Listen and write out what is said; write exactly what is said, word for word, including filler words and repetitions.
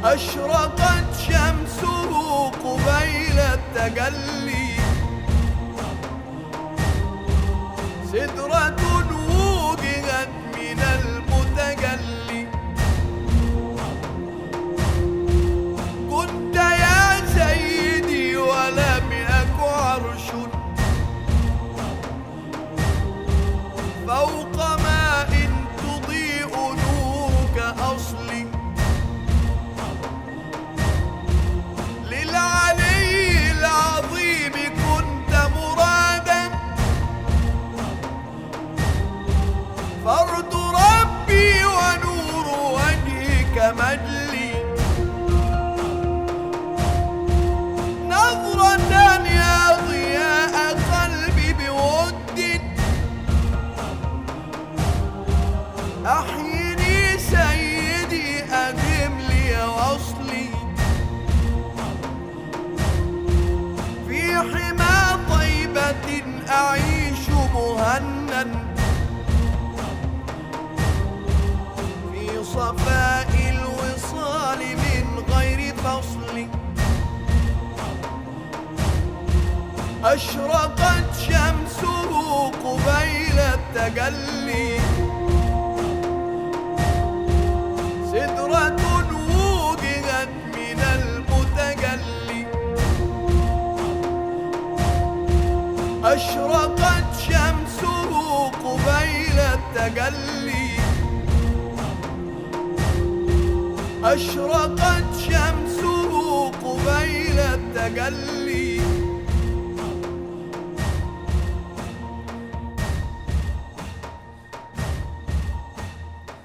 أشرقت شمسه قبيل التجلي، سدرة وجهت من المتجلي. كنت يا سيدي ولم يك عرش فوق ماء تضيء نورك أصلي. للعلي العظيم كنت مرادا، فرد ربي ونور وجهك مجلي. نظرة يا ضياء قلبي بود، أحيني سيدي أدم لي وصلي. في حمى طيبة أعيش مهنا، في صفاء الوصال من غير فصل. أشرقت شمسه قبيل التجلي، سدرة وجهت من المتجلي. أشرقت شمسه قبيل التجلي، أشرقت شمسه قبيل التجلي.